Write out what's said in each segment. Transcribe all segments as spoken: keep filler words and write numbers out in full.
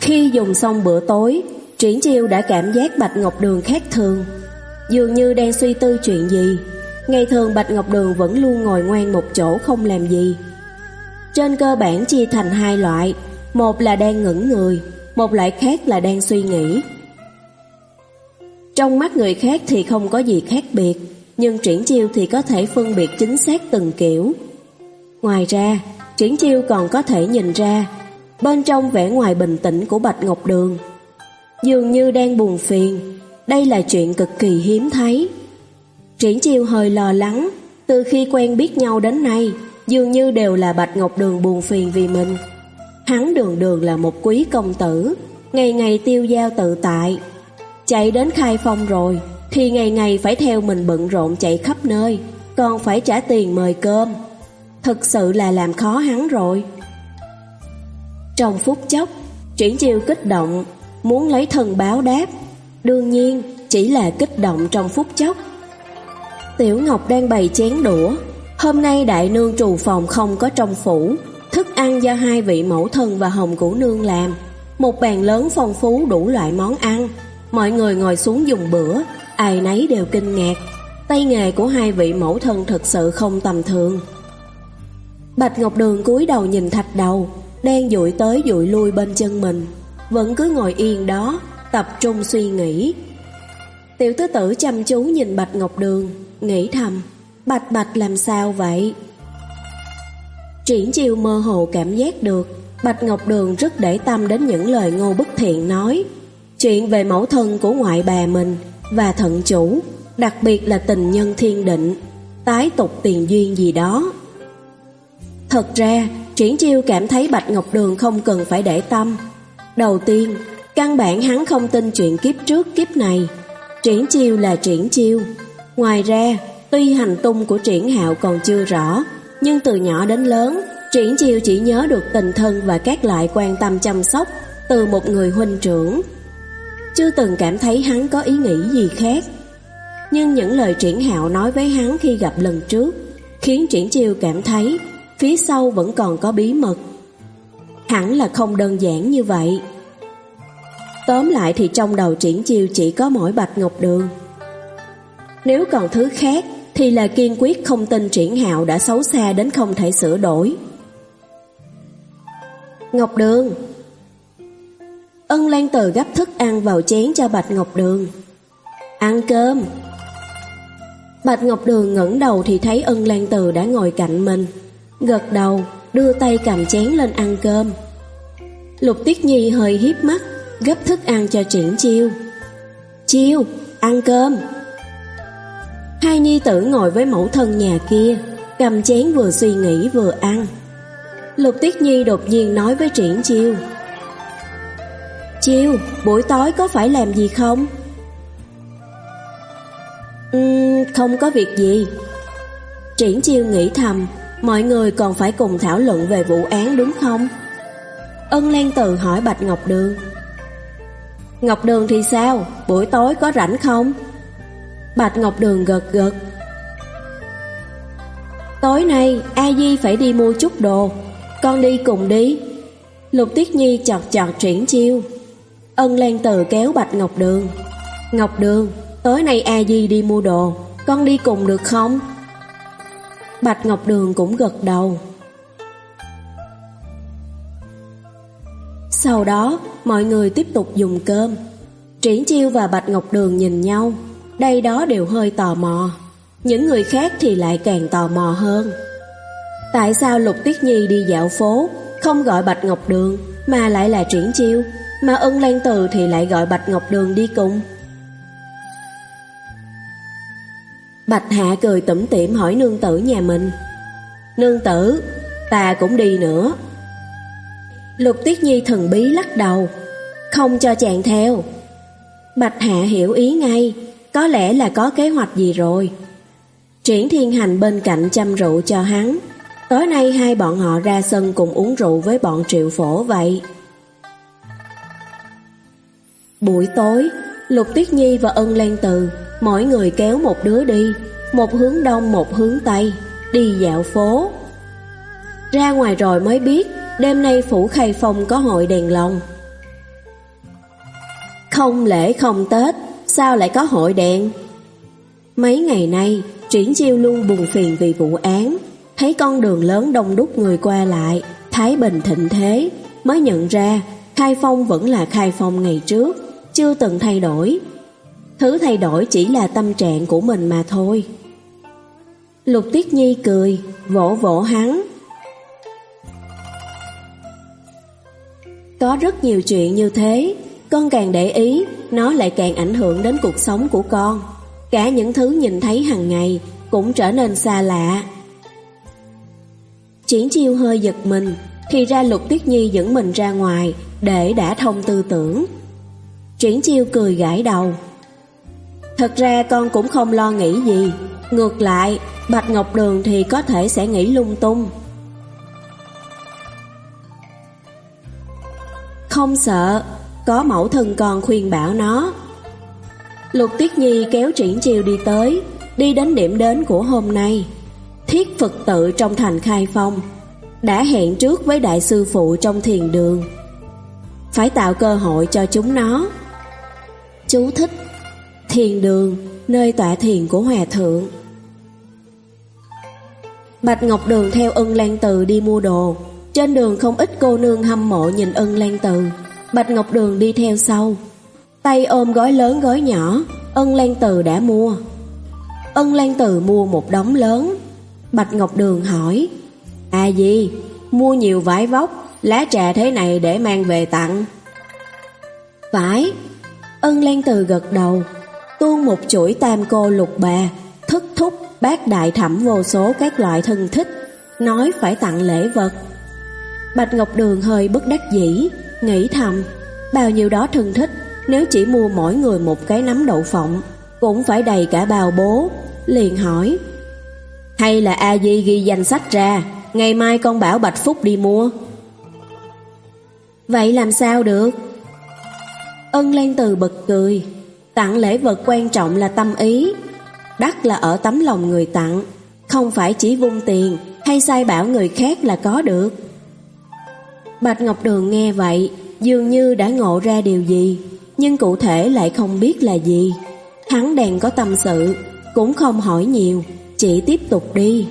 Khi dùng xong bữa tối, Triển Chiêu đã cảm giác Bạch Ngọc Đường khác thường, dường như đang suy tư chuyện gì. Ngày thường Bạch Ngọc Đường vẫn luôn ngồi ngoan một chỗ không làm gì. Trên cơ bản chia thành hai loại, một là đang ngẩn người, một loại khác là đang suy nghĩ. Trong mắt người khác thì không có gì khác biệt, nhưng Triển Chiêu thì có thể phân biệt chính xác từng kiểu. Ngoài ra, Triển Chiêu còn có thể nhìn ra bên trong vẻ ngoài bình tĩnh của Bạch Ngọc Đường, dường như đang buồn phiền. Đây là chuyện cực kỳ hiếm thấy. Triển Chiêu hơi lo lắng, từ khi quen biết nhau đến nay, dường như đều là Bạch Ngọc Đường buồn phiền vì mình. Hắn đường đường là một quý công tử, ngày ngày tiêu dao tự tại, chạy đến Khai Phong rồi thì ngày ngày phải theo mình bận rộn chạy khắp nơi, còn phải trả tiền mời cơm. Thực sự là làm khó hắn rồi. Trong phút chốc, Triển Chiêu kích động, muốn lấy thân báo đáp. Đương nhiên, chỉ là kích động trong phút chốc. Tiểu Ngọc đang bày chén đũa. Hôm nay đại nương trù phòng không có trong phủ, thức ăn do hai vị mẫu thân và Hồng Cửu nương làm. Một bàn lớn phong phú đủ loại món ăn. Mọi người ngồi xuống dùng bữa, ai nấy đều kinh ngạc. Tay nghề của hai vị mẫu thân thực sự không tầm thường. Bạch Ngọc Đường cúi đầu nhìn thạch đầu, đang dụi tới dụi lui bên chân mình, vẫn cứ ngồi yên đó, tập trung suy nghĩ. Tiểu tứ tử chăm chú nhìn Bạch Ngọc Đường, nghĩ thầm, Bạch Bạch làm sao vậy? Triển Chiêu mơ hồ cảm giác được Bạch Ngọc Đường rất để tâm đến những lời Ngô Bất Thiện nói, chuyện về mẫu thân của ngoại bà mình và thận chủ, đặc biệt là tình nhân thiên định, tái tục tiền duyên gì đó. Thật ra, Triển Chiêu cảm thấy Bạch Ngọc Đường không cần phải để tâm. Đầu tiên, căn bản hắn không tin chuyện kiếp trước kiếp này. Triển Chiêu là Triển Chiêu. Ngoài ra, tuy hành tung của Triển Hạo còn chưa rõ, nhưng từ nhỏ đến lớn, Triển Chiêu chỉ nhớ được tình thân và các loại quan tâm chăm sóc từ một người huynh trưởng, chưa từng cảm thấy hắn có ý nghĩ gì khác. Nhưng những lời Triển Hạo nói với hắn khi gặp lần trước khiến Triển Chiêu cảm thấy phía sau vẫn còn có bí mật. Hẳn là không đơn giản như vậy. Tóm lại thì trong đầu Triển Chiêu chỉ có mỗi Bạch Ngọc Đường. Nếu còn thứ khác thì là kiên quyết không tin Triển Hạo đã xấu xa đến không thể sửa đổi. Ngọc Đường. Ân Lan Từ gấp thức ăn vào chén cho Bạch Ngọc Đường. Ăn cơm. Bạch Ngọc Đường ngẩng đầu thì thấy Ân Lan Từ đã ngồi cạnh mình, gật đầu, đưa tay cầm chén lên ăn cơm. Lục Tiết Nhi hơi híp mắt, gấp thức ăn cho Triển Chiêu. Chiêu, ăn cơm. Hai nhi tử ngồi với mẫu thân nhà kia, cầm chén vừa suy nghĩ vừa ăn. Lục Tiết Nhi đột nhiên nói với Triển Chiêu, Chiêu, buổi tối có phải làm gì không? Uhm, không có việc gì. Triển Chiêu nghĩ thầm, mọi người còn phải cùng thảo luận về vụ án đúng không? Ân Lan Từ hỏi Bạch Ngọc Đường. Ngọc Đường thì sao? Buổi tối có rảnh không? Bạch Ngọc Đường gật gật. Tối nay A Di phải đi mua chút đồ, con đi cùng đi. Lục Tiết Nhi chọt chọt Triển Chiêu. Ân Lan Từ kéo Bạch Ngọc Đường. Ngọc Đường, tối nay A Di đi mua đồ, con đi cùng được không? Bạch Ngọc Đường cũng gật đầu. Sau đó mọi người tiếp tục dùng cơm. Triển Chiêu và Bạch Ngọc Đường nhìn nhau, đây đó đều hơi tò mò. Những người khác thì lại càng tò mò hơn. Tại sao Lục Tiết Nhi đi dạo phố không gọi Bạch Ngọc Đường mà lại là Triển Chiêu, mà Ân Lan Từ thì lại gọi Bạch Ngọc Đường đi cùng? Bạch Hạ cười tủm tỉm hỏi nương tử nhà mình. Nương tử, ta cũng đi nữa. Lục Tiết Nhi thần bí lắc đầu, không cho chàng theo. Bạch Hạ hiểu ý ngay, có lẽ là có kế hoạch gì rồi. Triển Thiên Hành bên cạnh chăm rượu cho hắn. Tối nay hai bọn họ ra sân cùng uống rượu với bọn Triệu Phổ vậy. Buổi tối, Lục Tiết Nhi và Ân Lan Từ mỗi người kéo một đứa đi, một hướng đông một hướng tây, đi dạo phố. Ra ngoài rồi mới biết đêm nay phủ Khai Phong có hội đèn lồng. Không lễ không Tết, sao lại có hội đèn? Mấy ngày nay, Triển Chiêu luôn buồn phiền vì vụ án. Thấy con đường lớn đông đúc người qua lại, thái bình thịnh thế, mới nhận ra Khai Phong vẫn là Khai Phong ngày trước, chưa từng thay đổi. Thứ thay đổi chỉ là tâm trạng của mình mà thôi. Lục Tuyết Nhi cười, vỗ vỗ hắn. Có rất nhiều chuyện như thế, con càng để ý, nó lại càng ảnh hưởng đến cuộc sống của con. Cả những thứ nhìn thấy hàng ngày cũng trở nên xa lạ. Triển Chiêu hơi giật mình, thì ra Lục Tuyết Nhi dẫn mình ra ngoài để đả thông tư tưởng. Triển Chiêu cười gãi đầu. Thật ra con cũng không lo nghĩ gì. Ngược lại, Bạch Ngọc Đường thì có thể sẽ nghĩ lung tung. Không sợ, có mẫu thân con khuyên bảo nó. Lục Tuyết Nhi kéo Triển Chiêu đi tới, đi đến điểm đến của hôm nay. Thiết Phật tự trong thành Khai Phong. Đã hẹn trước với đại sư phụ trong thiền đường. Phải tạo cơ hội cho chúng nó. Chú thích: thiền đường, nơi tọa thiền của hòa thượng. Bạch Ngọc Đường theo Ân Lan Từ đi mua đồ. Trên đường không ít cô nương hâm mộ nhìn Ân Lan Từ. Bạch Ngọc Đường đi theo sau, tay ôm gói lớn gói nhỏ. Ân Lan Từ đã mua. Ân Lan Từ mua một đống lớn. Bạch Ngọc Đường hỏi: À gì, mua nhiều vải vóc, lá trà thế này để mang về tặng? Phải. Ân Lan Từ gật đầu, tuôn một chuỗi tam cô lục bà, thất thúc, bát đại thẩm vô số các loại thân thích, nói phải tặng lễ vật. Bạch Ngọc Đường hơi bất đắc dĩ, nghĩ thầm, bao nhiêu đó thân thích, nếu chỉ mua mỗi người một cái nắm đậu phộng, cũng phải đầy cả bao bố. Liền hỏi: Hay là A Di ghi danh sách ra, ngày mai con bảo Bạch Phúc đi mua? Vậy làm sao được? Ân Lan Từ bật cười. Tặng lễ vật quan trọng là tâm ý. Đắt là ở tấm lòng người tặng, không phải chỉ vung tiền hay sai bảo người khác là có được. Bạch Ngọc Đường nghe vậy, dường như đã ngộ ra điều gì, nhưng cụ thể lại không biết là gì. Hắn đang có tâm sự, cũng không hỏi nhiều, chỉ tiếp tục đi.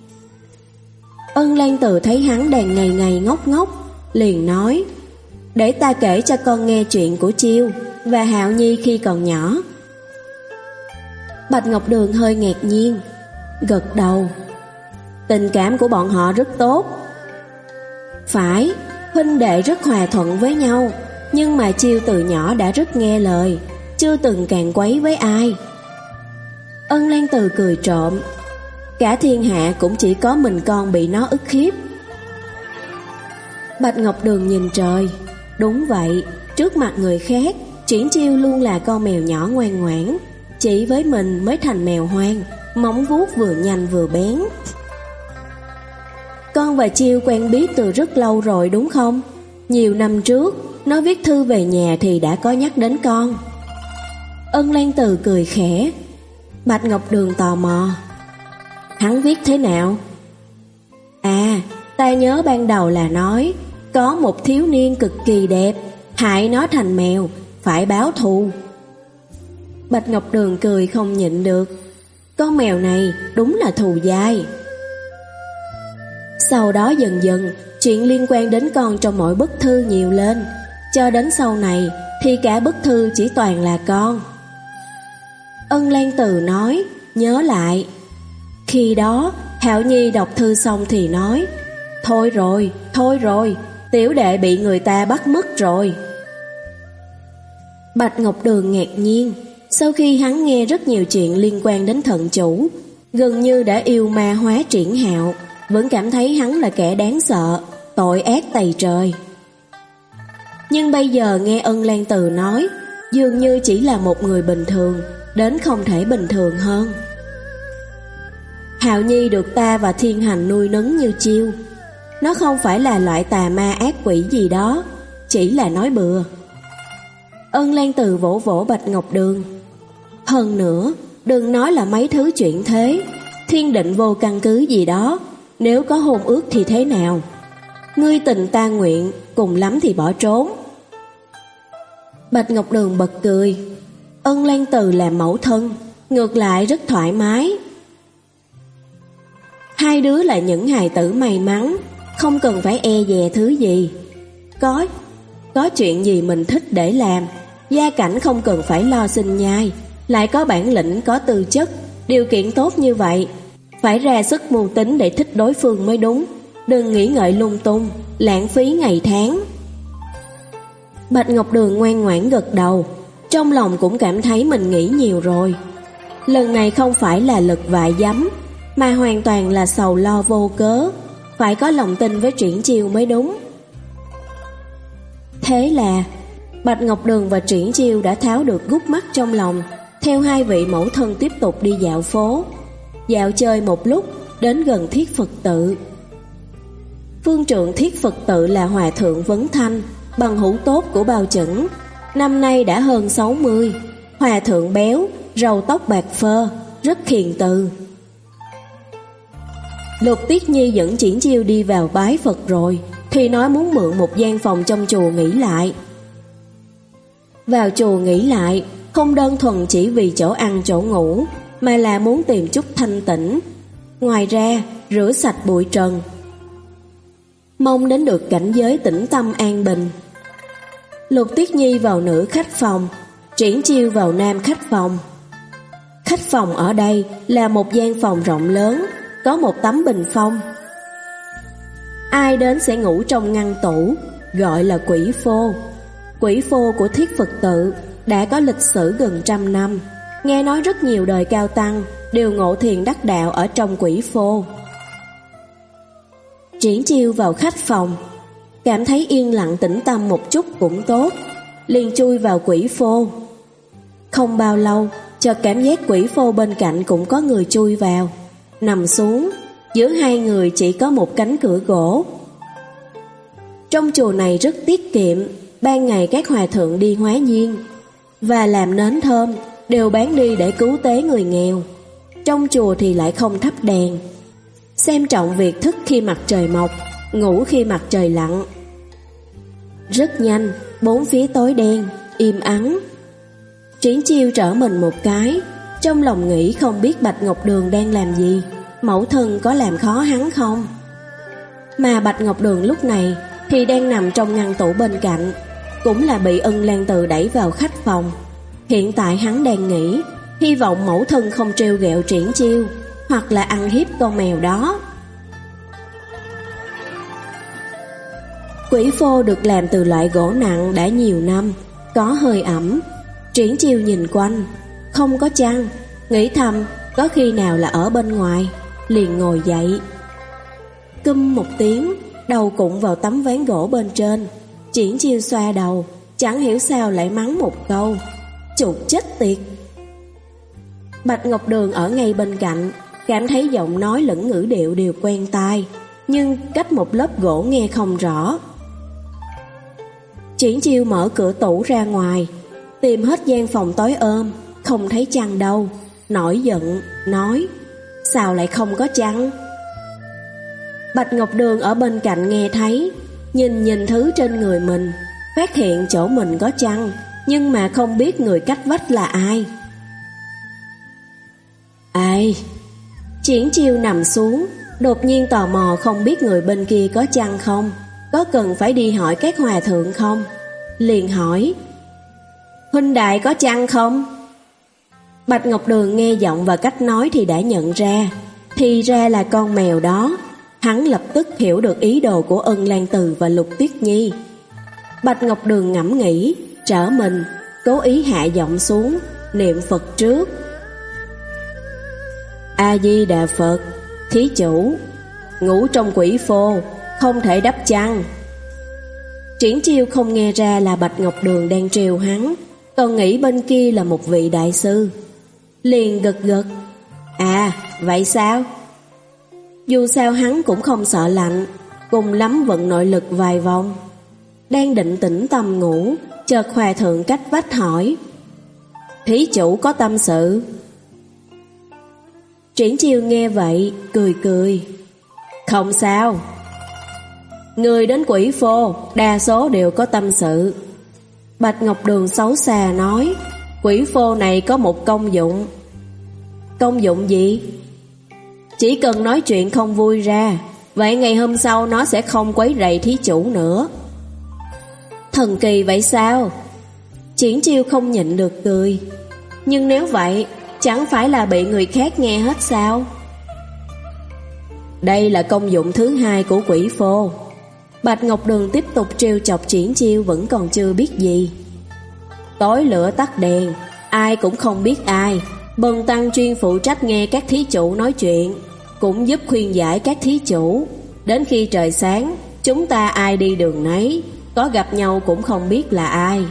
Ân Lan Từ thấy hắn đang ngày ngày ngốc ngốc, liền nói: Để ta kể cho con nghe chuyện của Chiêu và Hạo Nhi khi còn nhỏ. Bạch Ngọc Đường hơi ngạc nhiên, gật đầu. Tình cảm của bọn họ rất tốt. Phải, huynh đệ rất hòa thuận với nhau, nhưng mà Chiêu từ nhỏ đã rất nghe lời, chưa từng càn quấy với ai. Ân Lan Từ cười trộm. Cả thiên hạ cũng chỉ có mình con bị nó ức hiếp. Bạch Ngọc Đường nhìn trời. Đúng vậy, trước mặt người khác, Triển Chiêu luôn là con mèo nhỏ ngoan ngoãn, chỉ với mình mới thành mèo hoang, móng vuốt vừa nhanh vừa bén. Con và Chiêu quen biết từ rất lâu rồi đúng không? Nhiều năm trước, nó viết thư về nhà thì đã có nhắc đến con. Ân Lan Từ cười khẽ. Bạch Ngọc Đường tò mò. Hắn viết thế nào? À, ta nhớ ban đầu là nói có một thiếu niên cực kỳ đẹp, hại nó thành mèo, phải báo thù. Bạch Ngọc Đường cười không nhịn được. Con mèo này đúng là thù dai. Sau đó dần dần, chuyện liên quan đến con trong mỗi bức thư nhiều lên, cho đến sau này thì cả bức thư chỉ toàn là con. Ân Lan Từ nói, nhớ lại. Khi đó, Hạo Nhi đọc thư xong thì nói: Thôi rồi, thôi rồi, tiểu đệ bị người ta bắt mất rồi. Bạch Ngọc Đường ngạc nhiên. Sau khi hắn nghe rất nhiều chuyện liên quan đến thận chủ, gần như đã yêu ma hóa Triển Hạo, vẫn cảm thấy hắn là kẻ đáng sợ, tội ác tày trời. Nhưng bây giờ nghe Ân Lan Từ nói, dường như chỉ là một người bình thường, đến không thể bình thường hơn. Hạo Nhi được ta và Thiên Hành nuôi nấng như Chiêu. Nó không phải là loại tà ma ác quỷ gì đó, chỉ là nói bừa. Ân Lan Từ vỗ vỗ Bạch Ngọc Đường. Hơn nữa, đừng nói là mấy thứ chuyện thế, thiên định vô căn cứ gì đó. Nếu có hôn ước thì thế nào? Ngươi tình ta nguyện, cùng lắm thì bỏ trốn. Bạch Ngọc Đường bật cười. Ân Lan Từ làm mẫu thân, ngược lại rất thoải mái. Hai đứa là những hài tử may mắn, không cần phải e dè thứ gì. Có, có chuyện gì mình thích để làm, gia cảnh không cần phải lo sinh nhai, lại có bản lĩnh, có tư chất, điều kiện tốt như vậy, phải ra sức mưu tính để thích đối phương mới đúng. Đừng nghĩ ngợi lung tung, lãng phí ngày tháng. Bạch Ngọc Đường ngoan ngoãn gật đầu, trong lòng cũng cảm thấy mình nghĩ nhiều rồi. Lần này không phải là lực vại dắm, mà hoàn toàn là sầu lo vô cớ, phải có lòng tin với Triển Chiêu mới đúng. Thế là Bạch Ngọc Đường và Triển Chiêu đã tháo được gút mắt trong lòng, theo hai vị mẫu thân tiếp tục đi dạo phố. Dạo chơi một lúc, đến gần Thiết Phật Tự. Phương trượng Thiết Phật Tự là Hòa Thượng Vấn Thanh, bằng hữu tốt của Bao Chẩn. Năm nay đã hơn sáu mươi, Hòa Thượng béo, râu tóc bạc phơ, rất hiền từ. Lục Tiết Nhi dẫn Triển Chiêu đi vào bái Phật rồi, thì nói muốn mượn một gian phòng trong chùa nghỉ lại. Vào chùa nghỉ lại, không đơn thuần chỉ vì chỗ ăn chỗ ngủ, mà là muốn tìm chút thanh tĩnh. Ngoài ra, rửa sạch bụi trần, mong đến được cảnh giới tĩnh tâm an bình. Lục Tiết Nhi vào nữ khách phòng, Triển Chiêu vào nam khách phòng. Khách phòng ở đây là một gian phòng rộng lớn, có một tấm bình phong. Ai đến sẽ ngủ trong ngăn tủ, gọi là quỷ phô. Quỷ phô của Thiết Phật Tự đã có lịch sử gần trăm năm, nghe nói rất nhiều đời cao tăng đều ngộ thiền đắc đạo ở trong quỷ phô. Triển Chiêu vào khách phòng, cảm thấy yên lặng tĩnh tâm một chút cũng tốt, liền chui vào quỷ phô. Không bao lâu, chợt cảm giác quỷ phô bên cạnh cũng có người chui vào, nằm xuống, giữa hai người chỉ có một cánh cửa gỗ. Trong chùa này rất tiết kiệm, ban ngày các hòa thượng đi hóa nhiên và làm nến thơm đều bán đi để cứu tế người nghèo. Trong chùa thì lại không thắp đèn, xem trọng việc thức khi mặt trời mọc, ngủ khi mặt trời lặn. Rất nhanh, bốn phía tối đen, im ắng. Triển Chiêu trở mình một cái, trong lòng nghĩ không biết Bạch Ngọc Đường đang làm gì, mẫu thân có làm khó hắn không. Mà Bạch Ngọc Đường lúc này thì đang nằm trong ngăn tủ bên cạnh, cũng là bị Ân Lan Từ đẩy vào khách phòng. Hiện tại hắn đang nghĩ, hy vọng mẫu thân không trêu ghẹo Triển Chiêu, hoặc là ăn hiếp con mèo đó. Quỷ phô được làm từ loại gỗ nặng đã nhiều năm, có hơi ẩm. Triển Chiêu nhìn quanh, không có chăn, nghĩ thầm có khi nào là ở bên ngoài, liền ngồi dậy. Câm một tiếng, đầu cụng vào tấm ván gỗ bên trên. Triển Chiêu xoa đầu, chẳng hiểu sao lại mắng một câu: chuột chết tiệt. Bạch Ngọc Đường ở ngay bên cạnh, cảm thấy giọng nói lẫn ngữ điệu đều quen tai, nhưng cách một lớp gỗ nghe không rõ. Triển Chiêu mở cửa tủ ra ngoài, tìm hết gian phòng tối ôm, không thấy chăn đâu, nổi giận, nói: sao lại không có chăn? Bạch Ngọc Đường ở bên cạnh nghe thấy, nhìn nhìn thứ trên người mình, phát hiện chỗ mình có chăn, nhưng mà không biết người cách vách là ai. Ai? Triển Chiêu nằm xuống, đột nhiên tò mò không biết người bên kia có chăn không, có cần phải đi hỏi các hòa thượng không. Liền hỏi: huynh đại có chăn không? Bạch Ngọc Đường nghe giọng và cách nói thì đã nhận ra, thì ra là con mèo đó. Hắn lập tức hiểu được ý đồ của Ân Lan Từ và Lục Tuyết Nhi. Bạch Ngọc Đường ngẫm nghĩ, trở mình, cố ý hạ giọng xuống, niệm Phật trước. A-di-đà Phật, thí chủ, ngủ trong quỷ phô, không thể đắp chăn. Triển Chiêu không nghe ra là Bạch Ngọc Đường đang trêu hắn, còn nghĩ bên kia là một vị đại sư. Liền gật gật: à, vậy sao? Dù sao hắn cũng không sợ lạnh, cùng lắm vận nội lực vài vòng. Đang định tĩnh tâm ngủ, chợt hòa thượng cách vách hỏi: thí chủ có tâm sự? Triển Chiêu nghe vậy, cười cười: không sao. Người đến quỷ phô, đa số đều có tâm sự. Bạch Ngọc Đường xấu xa nói, quỷ phô này có một công dụng. Công dụng gì? Chỉ cần nói chuyện không vui ra, vậy ngày hôm sau nó sẽ không quấy rầy thí chủ nữa. Thần kỳ vậy sao? Triển Chiêu không nhịn được cười. Nhưng nếu vậy, chẳng phải là bị người khác nghe hết sao? Đây là công dụng thứ hai của quỷ phô. Bạch Ngọc Đường tiếp tục trêu chọc Triển Chiêu vẫn còn chưa biết gì. Tối lửa tắt đèn, ai cũng không biết ai. Bần tăng chuyên phụ trách nghe các thí chủ nói chuyện, cũng giúp khuyên giải các thí chủ. Đến khi trời sáng, chúng ta ai đi đường nấy, có gặp nhau cũng không biết là ai.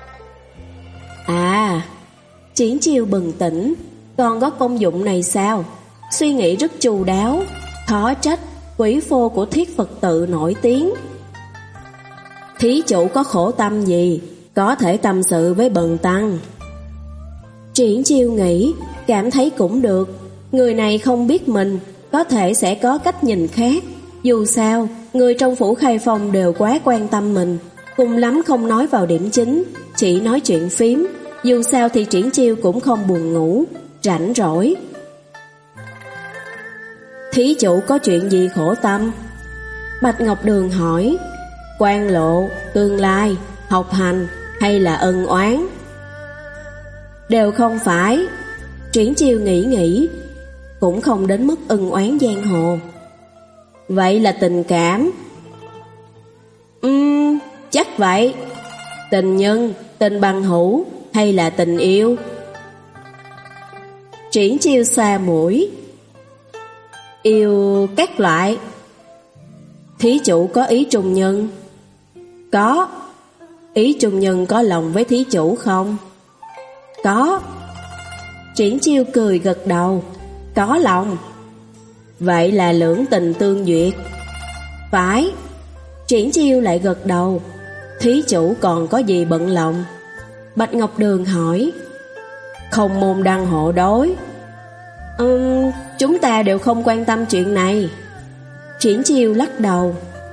À, Triển Chiêu bừng tỉnh, còn có công dụng này sao? Suy nghĩ rất chu đáo, khó trách quỷ phô của Thiết Phật tự nổi tiếng. Thí chủ có khổ tâm gì, có thể tâm sự với bần tăng. Triển Chiêu nghĩ, cảm thấy cũng được. Người này không biết mình, có thể sẽ có cách nhìn khác. Dù sao, người trong phủ Khai Phong đều quá quan tâm mình, cùng lắm không nói vào điểm chính, chỉ nói chuyện phím. Dù sao thì Triển Chiêu cũng không buồn ngủ, rảnh rỗi. Thí chủ có chuyện gì khổ tâm? Bạch Ngọc Đường hỏi. Quan lộ, tương lai, học hành hay là ân oán? Đều không phải. Triển Chiêu nghĩ nghĩ, cũng không đến mức ân oán giang hồ. Vậy là tình cảm. Ừm, chắc vậy. Tình nhân, tình bằng hữu hay là tình yêu? Triển Chiêu xoa mũi. Yêu các loại. Thí chủ có ý trùng nhân? Có. Ý trùng nhân có lòng với thí chủ không? Có. Triển Chiêu cười gật đầu. Có lòng. Vậy là lưỡng tình tương duyệt. Phải. Triển Chiêu lại gật đầu. Thí chủ còn có gì bận lòng? Bạch Ngọc Đường hỏi. Không môn đăng hộ đối. Ừm, chúng ta đều không quan tâm chuyện này. Triển Chiêu lắc đầu.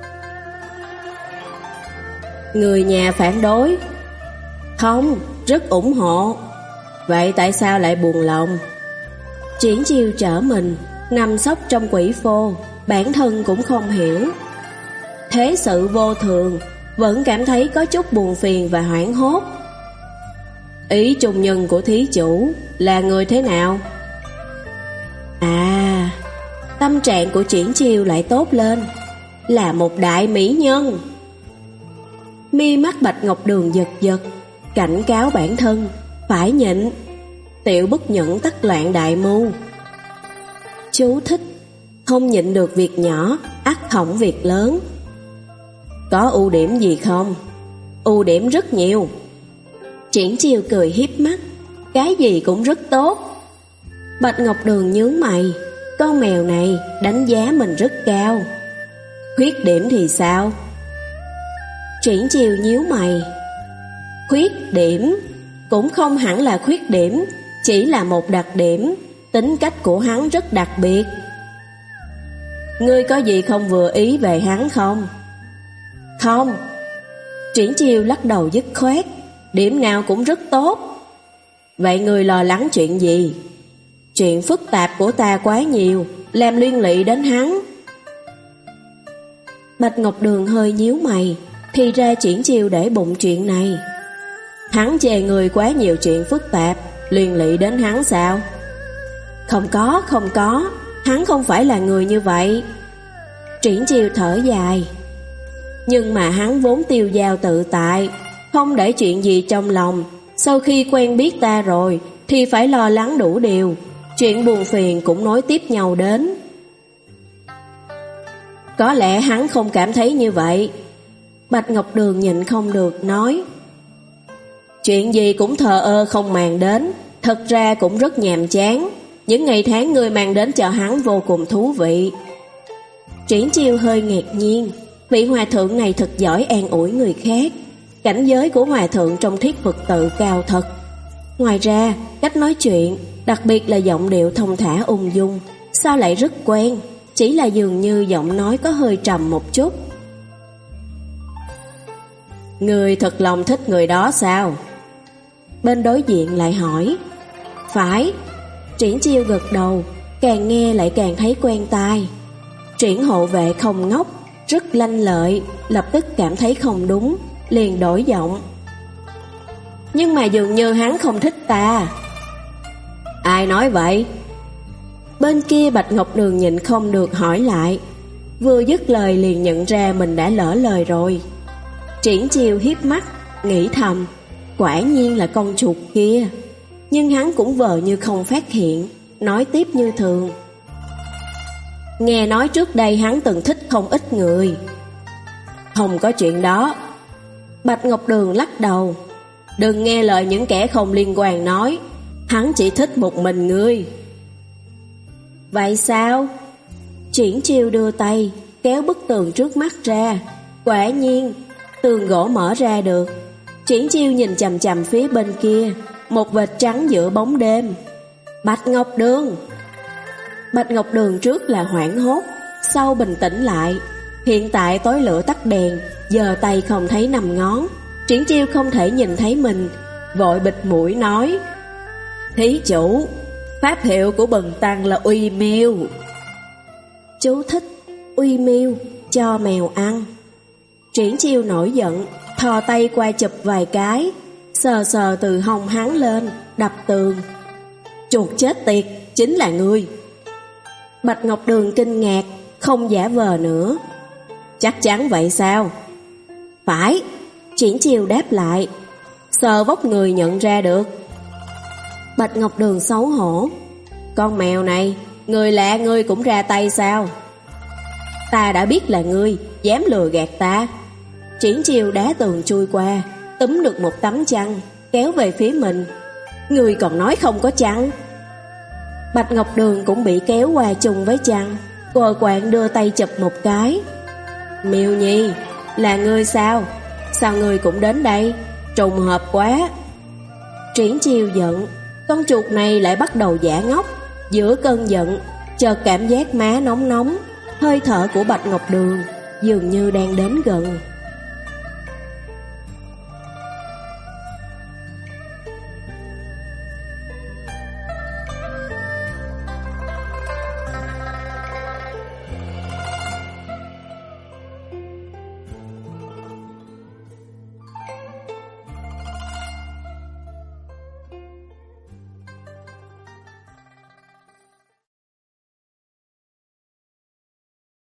Người nhà phản đối? Không, rất ủng hộ. Vậy tại sao lại buồn lòng? Triển Chiêu trở mình, nằm sốc trong quỷ phô, bản thân cũng không hiểu. Thế sự vô thường, vẫn cảm thấy có chút buồn phiền và hoảng hốt. Ý trùng nhân của thí chủ là người thế nào? À, tâm trạng của Triển Chiêu lại tốt lên. Là một đại mỹ nhân. Mi mắt Bạch Ngọc Đường giật giật, cảnh cáo bản thân phải nhịn. Tiểu bất nhẫn tắc loạn đại mưu. Chú thích: không nhịn được việc nhỏ, ắt hỏng việc lớn. Có ưu điểm gì không? Ưu điểm rất nhiều. Triển Chiêu cười hiếp mắt. Cái gì cũng rất tốt. Bạch Ngọc Đường nhướng mày. Con mèo này đánh giá mình rất cao. Khuyết điểm thì sao? Triển Chiêu nhíu mày. Khuyết điểm cũng không hẳn là khuyết điểm, chỉ là một đặc điểm. Tính cách của hắn rất đặc biệt. Ngươi có gì không vừa ý về hắn không? Không. Triển Chiêu lắc đầu dứt khoát. Điểm nào cũng rất tốt. Vậy ngươi lo lắng chuyện gì? Chuyện phức tạp của ta quá nhiều, làm liên lụy đến hắn. Bạch Ngọc Đường hơi nhíu mày. Thì ra Triển Chiêu để bụng chuyện này. Hắn chê người quá nhiều chuyện phức tạp, liên lụy đến hắn sao? Không có, không có. Hắn không phải là người như vậy. Triển Chiêu thở dài. Nhưng mà hắn vốn tiêu dao tự tại, không để chuyện gì trong lòng. Sau khi quen biết ta rồi thì phải lo lắng đủ điều. Chuyện buồn phiền cũng nối tiếp nhau đến. Có lẽ hắn không cảm thấy như vậy. Bạch Ngọc Đường nhịn không được nói. Chuyện gì cũng thờ ơ không màng đến, thật ra cũng rất nhàm chán. Những ngày tháng ngươi mang đến cho hắn vô cùng thú vị. Triển Chiêu hơi ngạc nhiên. Vị hòa thượng này thật giỏi an ủi người khác. Cảnh giới của hòa thượng trong Thiết Phật tự cao thật. Ngoài ra, cách nói chuyện, đặc biệt là giọng điệu thông thả ung dung, sao lại rất quen, chỉ là dường như giọng nói có hơi trầm một chút. Người thật lòng thích người đó sao? Bên đối diện lại hỏi. Phải. Triển Chiêu gật đầu, càng nghe lại càng thấy quen tai. Triển hộ vệ không ngốc, rất lanh lợi, lập tức cảm thấy không đúng, liền đổi giọng. Nhưng mà dường như hắn không thích ta. Ai nói vậy? Bên kia Bạch Ngọc Đường nhịn không được hỏi lại. Vừa dứt lời liền nhận ra mình đã lỡ lời rồi. Triển Chiêu hiếp mắt, nghĩ thầm, quả nhiên là con chuột kia. Nhưng hắn cũng vờ như không phát hiện, nói tiếp như thường. Nghe nói trước đây hắn từng thích không ít người. Không có chuyện đó. Bạch Ngọc Đường lắc đầu. Đừng nghe lời những kẻ không liên quan nói. Hắn chỉ thích một mình ngươi. Vậy sao? Triển Chiêu đưa tay kéo bức tường trước mắt ra. Quả nhiên tường gỗ mở ra được. Triển Chiêu nhìn chằm chằm phía bên kia, một vệt trắng giữa bóng đêm. Bạch Ngọc Đường. Bạch Ngọc Đường trước là hoảng hốt, sau bình tĩnh lại. Hiện tại tối lửa tắt đèn, giờ tay không thấy nằm ngón. Triển Chiêu không thể nhìn thấy mình, vội bịt mũi nói. Thí chủ, pháp hiệu của bần tăng là Uy Miêu. Chú thích Uy Miêu, cho mèo ăn. Triển Chiêu nổi giận, thò tay qua chụp vài cái, sờ sờ từ hông hắn lên, đập tường. Chuột chết tiệt, chính là ngươi. Bạch Ngọc Đường kinh ngạc, không giả vờ nữa. Chắc chắn vậy sao? Phải. Triển Chiêu đáp lại. Sờ vóc người nhận ra được. Bạch Ngọc Đường xấu hổ. Con mèo này, người lạ ngươi cũng ra tay sao? Ta đã biết là ngươi, dám lừa gạt ta. Triển Chiêu đá tường chui qua, túm được một tấm chăn, kéo về phía mình. Ngươi còn nói không có chăn. Bạch Ngọc Đường cũng bị kéo qua chung với chăn, quờ quạng đưa tay chụp một cái. Miêu Nhi, là ngươi sao? Sao ngươi cũng đến đây? Trùng hợp quá. Triển Chiêu giận, con chuột này lại bắt đầu giả ngốc. Giữa cơn giận, chợt cảm giác má nóng nóng. Hơi thở của Bạch Ngọc Đường dường như đang đến gần.